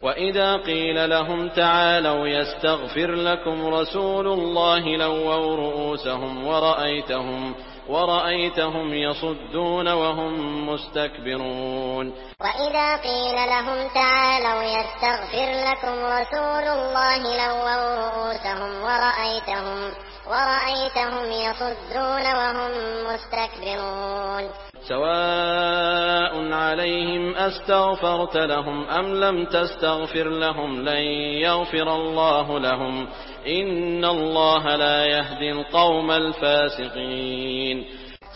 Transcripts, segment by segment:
وإذا قيل لهم تعالوا يستغفر لكم رسول الله لووا رؤوسهم ورأيتهم يصدون وهم مستكبرون. وإذا قيل لهم تعالوا يستغفر لكم رسول الله لووا رؤوسهم ورأيتهم يصدون وهم مستكبرون. سواء عليهم أستغفرت لهم أم لم تستغفر لهم لن يغفر الله لهم إن الله لا يهدي القوم الفاسقين.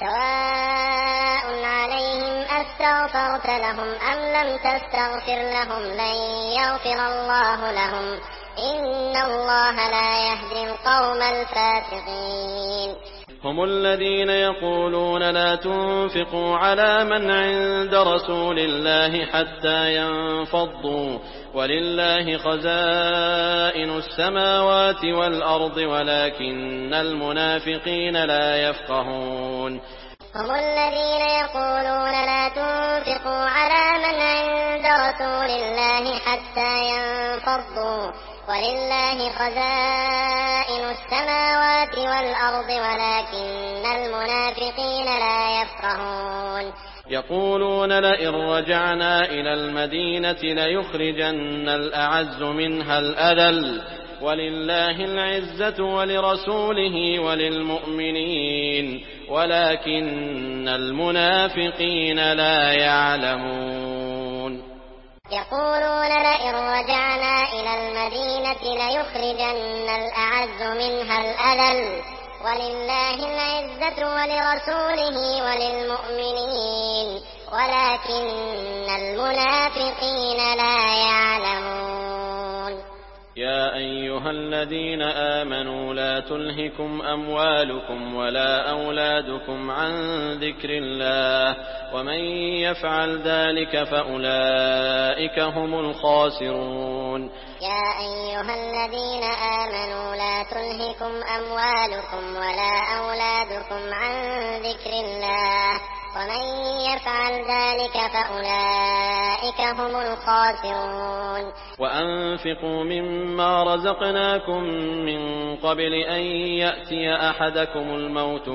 سواء عليهم أستغفرت لهم أم لم تستغفر لهم لن يغفر الله لهم إن الله لا يهدي القوم الفاسقين. هم الذين يقولون لا تنفقوا على من عند رسول الله حتى ينفضوا ولله خزائن السماوات والأرض ولكن المنافقين لا يفقهون. هم الذين يقولون لا تنفقوا على من عند رسول الله حتى ينفضوا ولله خزائن السماوات والأرض ولكن المنافقين لا يفقهون. يقولون لئن رجعنا إلى المدينة ليخرجن الأعز منها الأذل ولله العزة ولرسوله وللمؤمنين ولكن المنافقين لا يعلمون. يقولون لئن رجعنا إلى المدينة ليخرجن الأعز منها الأذل ولله العزة ولرسوله وللمؤمنين ولكن المنافقين لا يعلمون. يا أيها الذين آمنوا لا تلهكم أموالكم ولا أولادكم عن ذكر الله ومن يفعل ذلك فأولئك هم الخاسرون. يا أيها الذين آمنوا لا تلهكم أموالكم ولا أولادكم عن ذكر الله ومن يفعل ذلك فأولئك هم الخاسرون. وأنفقوا مما رزقناكم من قبل أن يأتي أحدكم الموت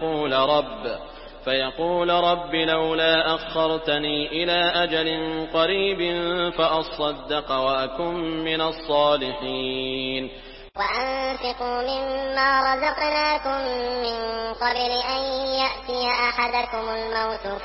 فيقول رب لولا أخرتني إلى أجل قريب فأصدق وأكن من الصالحين. وأنفقوا مما رزقناكم من قبل أن يأتي أحدكم الموت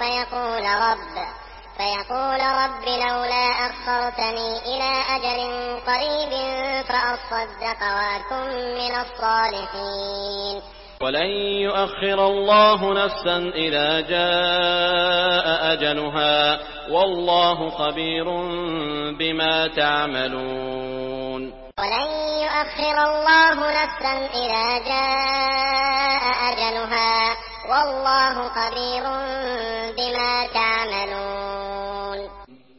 فيقول رب لولا أخرتني إلى أجل قريب فأصدق وأكن من الصالحين. ولن يؤخر الله نفسا إذا جاء أجلها والله خبير بما تعملون. ولن يؤخر الله نفسا إذا جاء أجلها والله خبير